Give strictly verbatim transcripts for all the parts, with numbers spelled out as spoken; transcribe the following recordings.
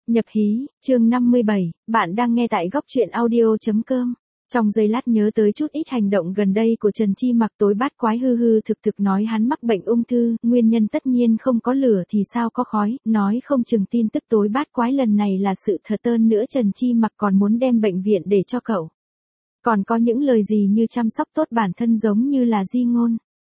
Nhập hí, chương năm mươi bảy, bạn đang nghe tại góc truyện audio.com. Trong giây lát nhớ tới chút ít hành động gần đây của Trần Chi Mặc tối bát quái hư hư thực thực nói hắn mắc bệnh ung thư, nguyên nhân tất nhiên không có lửa thì sao có khói, nói không chừng tin tức tối bát quái lần này là sự thật hơn nữa Trần Chi Mặc còn muốn đem bệnh viện để cho cậu. Còn có những lời gì như chăm sóc tốt bản thân giống như là di ngôn.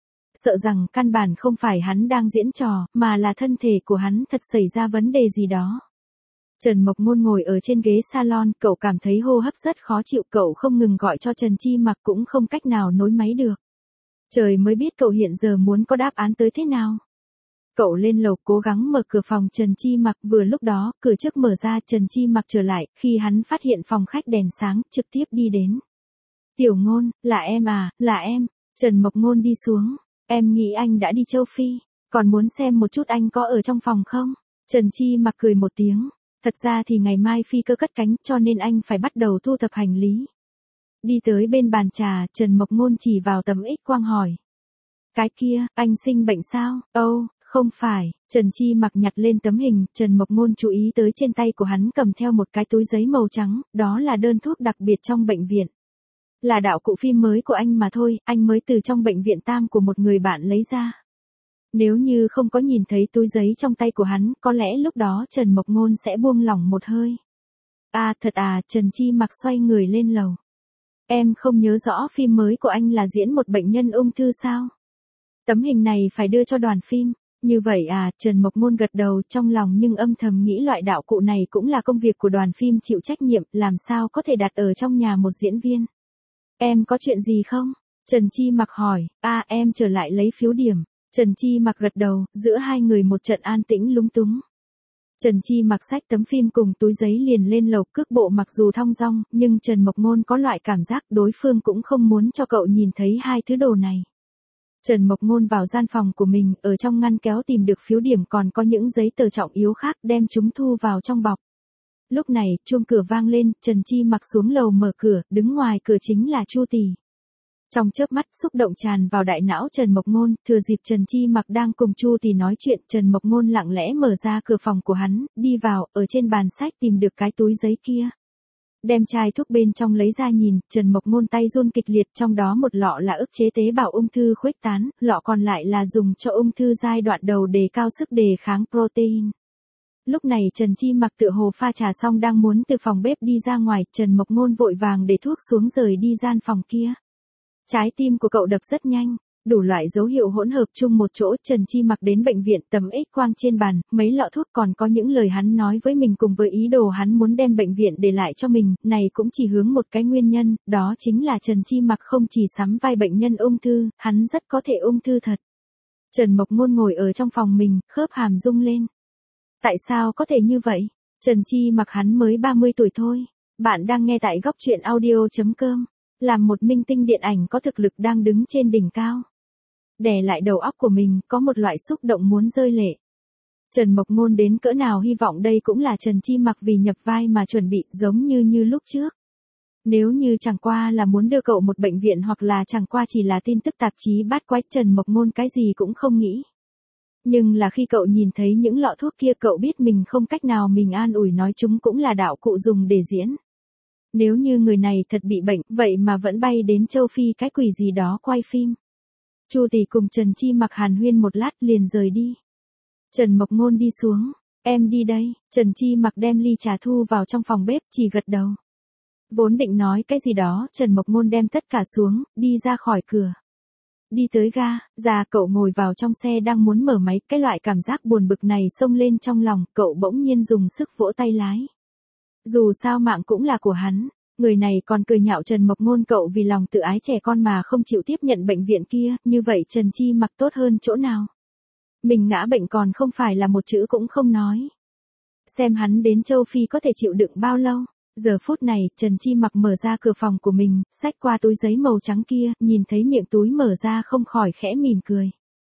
Sợ rằng căn bản không phải hắn đang diễn trò, mà là thân thể của hắn thật xảy ra vấn đề gì đó. Trần Mộc Ngôn ngồi ở trên ghế salon, cậu cảm thấy hô hấp rất khó chịu, cậu không ngừng gọi cho Trần Chi Mặc cũng không cách nào nối máy được. Trời mới biết cậu hiện giờ muốn có đáp án tới thế nào. Cậu lên lầu cố gắng mở cửa phòng Trần Chi Mặc, vừa lúc đó, cửa trước mở ra, Trần Chi Mặc trở lại, khi hắn phát hiện phòng khách đèn sáng, trực tiếp đi đến. Tiểu Ngôn, là em à, là em. Trần Mộc Ngôn đi xuống. Em nghĩ anh đã đi châu Phi, còn muốn xem một chút anh có ở trong phòng không? Trần Chi Mặc cười một tiếng. Thật ra thì ngày mai phi cơ cất cánh cho nên anh phải bắt đầu thu thập hành lý. Đi tới bên bàn trà, Trần Mộc Ngôn chỉ vào tấm X quang hỏi. Cái kia, anh sinh bệnh sao? Âu, oh, không phải. Trần Chi Mặc nhặt lên tấm hình, Trần Mộc Ngôn chú ý tới trên tay của hắn cầm theo một cái túi giấy màu trắng, đó là đơn thuốc đặc biệt trong bệnh viện. Là đạo cụ phim mới của anh mà thôi, anh mới từ trong bệnh viện tang của một người bạn lấy ra. Nếu như không có nhìn thấy túi giấy trong tay của hắn, có lẽ lúc đó Trần Mộc Ngôn sẽ buông lỏng một hơi. À thật à, Trần Chi Mặc xoay người lên lầu. Em không nhớ rõ phim mới của anh là diễn một bệnh nhân ung thư sao? Tấm hình này phải đưa cho đoàn phim. Như vậy à, Trần Mộc Ngôn gật đầu trong lòng nhưng âm thầm nghĩ loại đạo cụ này cũng là công việc của đoàn phim chịu trách nhiệm, làm sao có thể đặt ở trong nhà một diễn viên. Em có chuyện gì không? Trần Chi Mặc hỏi, à em trở lại lấy phiếu điểm. Trần Chi Mặc gật đầu, giữa hai người một trận an tĩnh lúng túng. Trần Chi Mặc xách tấm phim cùng túi giấy liền lên lầu, cước bộ mặc dù thong dong, nhưng Trần Mộc Ngôn có loại cảm giác đối phương cũng không muốn cho cậu nhìn thấy hai thứ đồ này. Trần Mộc Ngôn vào gian phòng của mình, ở trong ngăn kéo tìm được phiếu điểm còn có những giấy tờ trọng yếu khác, đem chúng thu vào trong bọc. Lúc này, chuông cửa vang lên, Trần Chi Mặc xuống lầu mở cửa, đứng ngoài cửa chính là Chu Tỷ. Trong chớp mắt, xúc động tràn vào đại não Trần Mộc Ngôn, thừa dịp Trần Chi Mặc đang cùng Chu Tỷ nói chuyện, Trần Mộc Ngôn lặng lẽ mở ra cửa phòng của hắn, đi vào, ở trên bàn sách tìm được cái túi giấy kia. Đem chai thuốc bên trong lấy ra nhìn, Trần Mộc Ngôn tay run kịch liệt, trong đó một lọ là ức chế tế bào ung thư khuếch tán, lọ còn lại là dùng cho ung thư giai đoạn đầu đề cao sức đề kháng protein. Lúc này Trần Chi Mặc tựa hồ pha trà xong đang muốn từ phòng bếp đi ra ngoài, Trần Mộc Ngôn vội vàng để thuốc xuống rời đi gian phòng kia. Trái tim của cậu đập rất nhanh, đủ loại dấu hiệu hỗn hợp chung một chỗ, Trần Chi Mặc đến bệnh viện, tấm X quang trên bàn, mấy lọ thuốc còn có những lời hắn nói với mình cùng với ý đồ hắn muốn đem bệnh viện để lại cho mình, này cũng chỉ hướng một cái nguyên nhân, đó chính là Trần Chi Mặc không chỉ sắm vai bệnh nhân ung thư, hắn rất có thể ung thư thật. Trần Mộc Ngôn ngồi ở trong phòng mình, khớp hàm rung lên. Tại sao có thể như vậy? Trần Chi Mặc hắn mới ba mươi tuổi thôi. Bạn đang nghe tại góc truyện audio.com. Làm một minh tinh điện ảnh có thực lực đang đứng trên đỉnh cao. Đè lại đầu óc của mình, có một loại xúc động muốn rơi lệ. Trần Mộc Ngôn đến cỡ nào hy vọng đây cũng là Trần Chi Mặc vì nhập vai mà chuẩn bị giống như như lúc trước. Nếu như chẳng qua là muốn đưa cậu một bệnh viện hoặc là chẳng qua chỉ là tin tức tạp chí bát quái, Trần Mộc Ngôn cái gì cũng không nghĩ. Nhưng là khi cậu nhìn thấy những lọ thuốc kia cậu biết mình không cách nào mình an ủi nói chúng cũng là đạo cụ dùng để diễn. Nếu như người này thật bị bệnh, vậy mà vẫn bay đến châu Phi cái quỷ gì đó quay phim. Chu Tỷ cùng Trần Chi Mặc hàn huyên một lát liền rời đi. Trần Mộc Ngôn đi xuống, em đi đây, Trần Chi Mặc đem ly trà thu vào trong phòng bếp chỉ gật đầu. Vốn định nói cái gì đó, Trần Mộc Ngôn đem tất cả xuống, đi ra khỏi cửa. Đi tới ga, già cậu ngồi vào trong xe đang muốn mở máy, cái loại cảm giác buồn bực này xông lên trong lòng, cậu bỗng nhiên dùng sức vỗ tay lái. Dù sao mạng cũng là của hắn, người này còn cười nhạo Trần Mộc Ngôn cậu vì lòng tự ái trẻ con mà không chịu tiếp nhận bệnh viện kia, như vậy Trần Chi Mặc tốt hơn chỗ nào? Mình ngã bệnh còn không phải là một chữ cũng không nói. Xem hắn đến châu Phi có thể chịu đựng bao lâu? Giờ phút này, Trần Chi Mặc mở ra cửa phòng của mình, xách qua túi giấy màu trắng kia, nhìn thấy miệng túi mở ra không khỏi khẽ mỉm cười.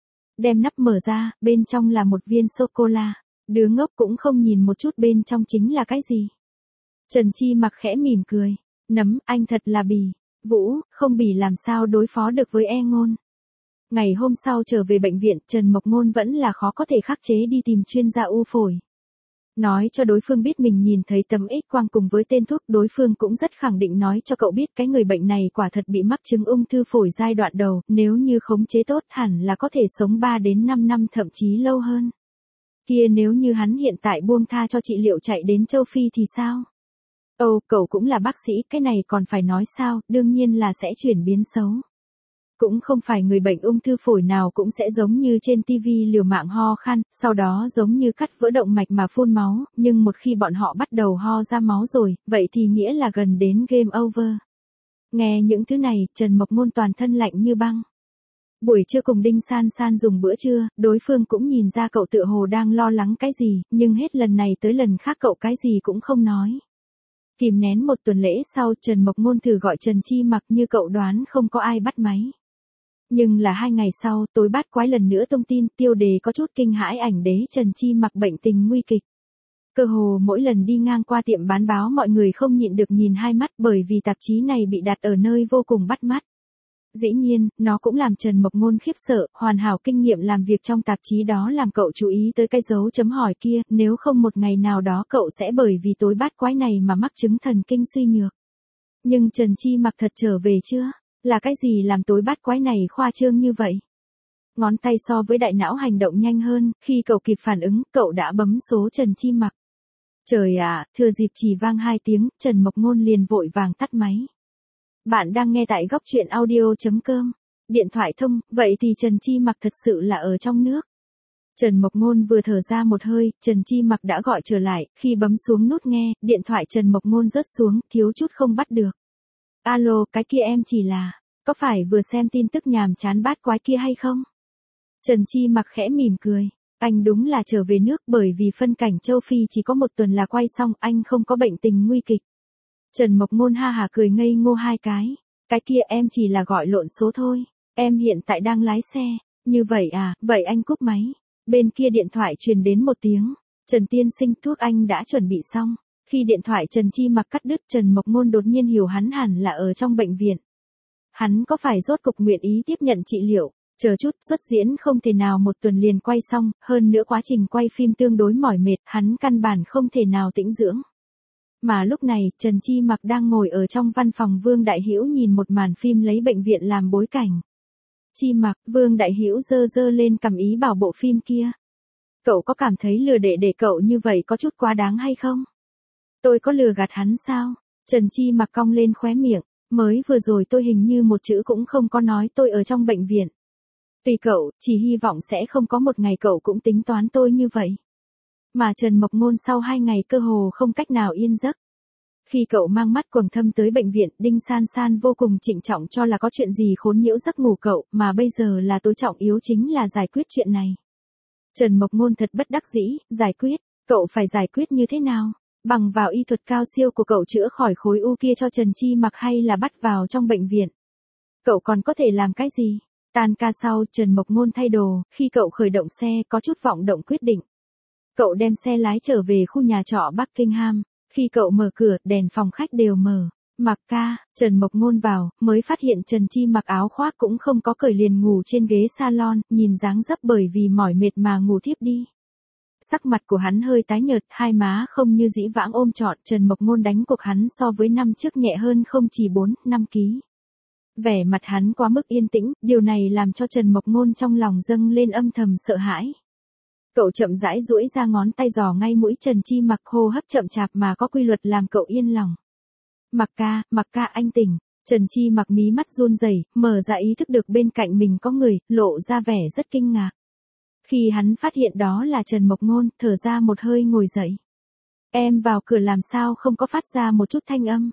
Đem nắp mở ra, bên trong là một viên sô-cô-la. Đứa ngốc cũng không nhìn một chút bên trong chính là cái gì. Trần Chi Mặc khẽ mỉm cười. Nấm, anh thật là bỉ. Vũ, không bỉ làm sao đối phó được với e ngôn. Ngày hôm sau trở về bệnh viện, Trần Mộc Ngôn vẫn là khó có thể khắc chế đi tìm chuyên gia u phổi. Nói cho đối phương biết mình nhìn thấy tấm X quang cùng với tên thuốc, đối phương cũng rất khẳng định nói cho cậu biết cái người bệnh này quả thật bị mắc chứng ung thư phổi giai đoạn đầu, nếu như khống chế tốt hẳn là có thể sống ba đến năm năm thậm chí lâu hơn. Kia nếu như hắn hiện tại buông tha cho trị liệu chạy đến châu Phi thì sao? Ồ, cậu cũng là bác sĩ, cái này còn phải nói sao, đương nhiên là sẽ chuyển biến xấu. Cũng không phải người bệnh ung thư phổi nào cũng sẽ giống như trên ti vi liều mạng ho khan, sau đó giống như cắt vỡ động mạch mà phun máu, nhưng một khi bọn họ bắt đầu ho ra máu rồi, vậy thì nghĩa là gần đến game over. Nghe những thứ này, Trần Mộc Ngôn toàn thân lạnh như băng. Buổi trưa cùng Đinh San San dùng bữa trưa, đối phương cũng nhìn ra cậu tựa hồ đang lo lắng cái gì, nhưng hết lần này tới lần khác cậu cái gì cũng không nói. Kìm nén một tuần lễ sau, Trần Mộc Ngôn thử gọi Trần Chi Mặc, như cậu đoán không có ai bắt máy. Nhưng là hai ngày sau, tối bát quái lần nữa thông tin, tiêu đề có chút kinh hãi, ảnh đế Trần Chi Mặc bệnh tình nguy kịch. Cơ hồ mỗi lần đi ngang qua tiệm bán báo mọi người không nhịn được nhìn hai mắt, bởi vì tạp chí này bị đặt ở nơi vô cùng bắt mắt. Dĩ nhiên, nó cũng làm Trần Mộc Ngôn khiếp sợ, hoàn hảo kinh nghiệm làm việc trong tạp chí đó làm cậu chú ý tới cái dấu chấm hỏi kia, nếu không một ngày nào đó cậu sẽ bởi vì tối bát quái này mà mắc chứng thần kinh suy nhược. Nhưng Trần Chi Mặc thật trở về chưa? Là cái gì làm tối bát quái này khoa trương như vậy? Ngón tay so với đại não hành động nhanh hơn, khi cậu kịp phản ứng, cậu đã bấm số Trần Chi Mặc. Trời ạ, thừa dịp chỉ vang hai tiếng, Trần Mộc Ngôn liền vội vàng tắt máy. Bạn đang nghe tại góc truyện audio.com. Điện thoại thông, vậy thì Trần Chi Mặc thật sự là ở trong nước. Trần Mộc Ngôn vừa thở ra một hơi, Trần Chi Mặc đã gọi trở lại, khi bấm xuống nút nghe, điện thoại Trần Mộc Ngôn rớt xuống, thiếu chút không bắt được. Alo, cái kia em chỉ là, có phải vừa xem tin tức nhàm chán bát quái kia hay không? Trần Chi Mặc khẽ mỉm cười, anh đúng là trở về nước, bởi vì phân cảnh châu Phi chỉ có một tuần là quay xong, anh không có bệnh tình nguy kịch. Trần Mộc Ngôn ha hả cười ngây ngô hai cái, cái kia em chỉ là gọi lộn số thôi, em hiện tại đang lái xe, như vậy à, vậy anh cúp máy. Bên kia điện thoại truyền đến một tiếng, Trần tiên sinh, thuốc anh đã chuẩn bị xong. Khi điện thoại Trần Chi Mặc cắt đứt, Trần Mộc Ngôn đột nhiên hiểu hắn hẳn là ở trong bệnh viện. Hắn có phải rốt cục nguyện ý tiếp nhận trị liệu, chờ chút, xuất diễn không thể nào một tuần liền quay xong, hơn nữa quá trình quay phim tương đối mỏi mệt, hắn căn bản không thể nào tĩnh dưỡng. Mà lúc này, Trần Chi Mặc đang ngồi ở trong văn phòng Vương Đại Hữu nhìn một màn phim lấy bệnh viện làm bối cảnh. Chi Mặc, Vương Đại Hữu giơ giơ lên cầm ý bảo bộ phim kia. Cậu có cảm thấy lừa để để cậu như vậy có chút quá đáng hay không? Tôi có lừa gạt hắn sao? Trần Chi Mặc cong lên khóe miệng, mới vừa rồi tôi hình như một chữ cũng không có nói tôi ở trong bệnh viện. Tùy cậu, chỉ hy vọng sẽ không có một ngày cậu cũng tính toán tôi như vậy. Mà Trần Mộc Ngôn sau hai ngày cơ hồ không cách nào yên giấc. Khi cậu mang mắt quầng thâm tới bệnh viện, Đinh San San vô cùng trịnh trọng cho là có chuyện gì khốn nhiễu giấc ngủ cậu, mà bây giờ là tối trọng yếu chính là giải quyết chuyện này. Trần Mộc Ngôn thật bất đắc dĩ, giải quyết, cậu phải giải quyết như thế nào? Bằng vào y thuật cao siêu của cậu chữa khỏi khối u kia cho Trần Chi Mặc hay là bắt vào trong bệnh viện? Cậu còn có thể làm cái gì? Tan ca sau, Trần Mộc Ngôn thay đồ, khi cậu khởi động xe có chút vọng động quyết định. Cậu đem xe lái trở về khu nhà trọ Buckingham, khi cậu mở cửa, đèn phòng khách đều mở. Mặc ca, Trần Mộc Ngôn vào, mới phát hiện Trần Chi Mặc áo khoác cũng không có cởi liền ngủ trên ghế salon, nhìn dáng dấp bởi vì mỏi mệt mà ngủ thiếp đi. Sắc mặt của hắn hơi tái nhợt, hai má không như dĩ vãng ôm trọn, Trần Mộc Ngôn đánh cuộc hắn so với năm trước nhẹ hơn không chỉ bốn, năm ký. Vẻ mặt hắn quá mức yên tĩnh, điều này làm cho Trần Mộc Ngôn trong lòng dâng lên âm thầm sợ hãi. Cậu chậm rãi duỗi ra ngón tay giò ngay mũi Trần Chi Mặc, hô hấp chậm chạp mà có quy luật làm cậu yên lòng. Mặc ca, Mặc ca anh tỉnh. Trần Chi Mặc mí mắt run rẩy, mở ra ý thức được bên cạnh mình có người, lộ ra vẻ rất kinh ngạc. Khi hắn phát hiện đó là Trần Mộc Ngôn, thở ra một hơi ngồi dậy. Em vào cửa làm sao không có phát ra một chút thanh âm?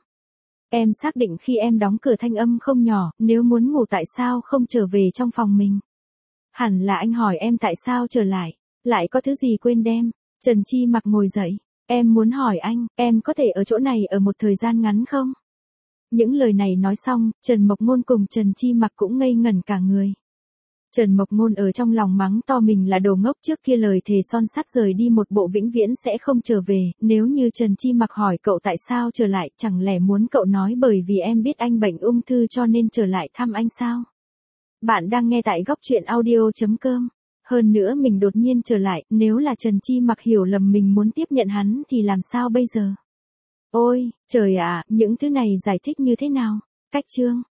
Em xác định khi em đóng cửa thanh âm không nhỏ, nếu muốn ngủ tại sao không trở về trong phòng mình? Hẳn là anh hỏi em tại sao trở lại, lại có thứ gì quên đem. Trần Chi Mặc ngồi dậy, em muốn hỏi anh, em có thể ở chỗ này ở một thời gian ngắn không? Những lời này nói xong, Trần Mộc Ngôn cùng Trần Chi Mặc cũng ngây ngẩn cả người. Trần Mộc Ngôn ở trong lòng mắng to mình là đồ ngốc, trước kia lời thề son sắt rời đi một bộ vĩnh viễn sẽ không trở về, nếu như Trần Chi Mặc hỏi cậu tại sao trở lại, chẳng lẽ muốn cậu nói bởi vì em biết anh bệnh ung thư cho nên trở lại thăm anh sao? Bạn đang nghe tại góc truyện audio chấm com. Hơn nữa mình đột nhiên trở lại, nếu là Trần Chi Mặc hiểu lầm mình muốn tiếp nhận hắn thì làm sao bây giờ? Ôi, trời ạ, những thứ này giải thích như thế nào? Cách chương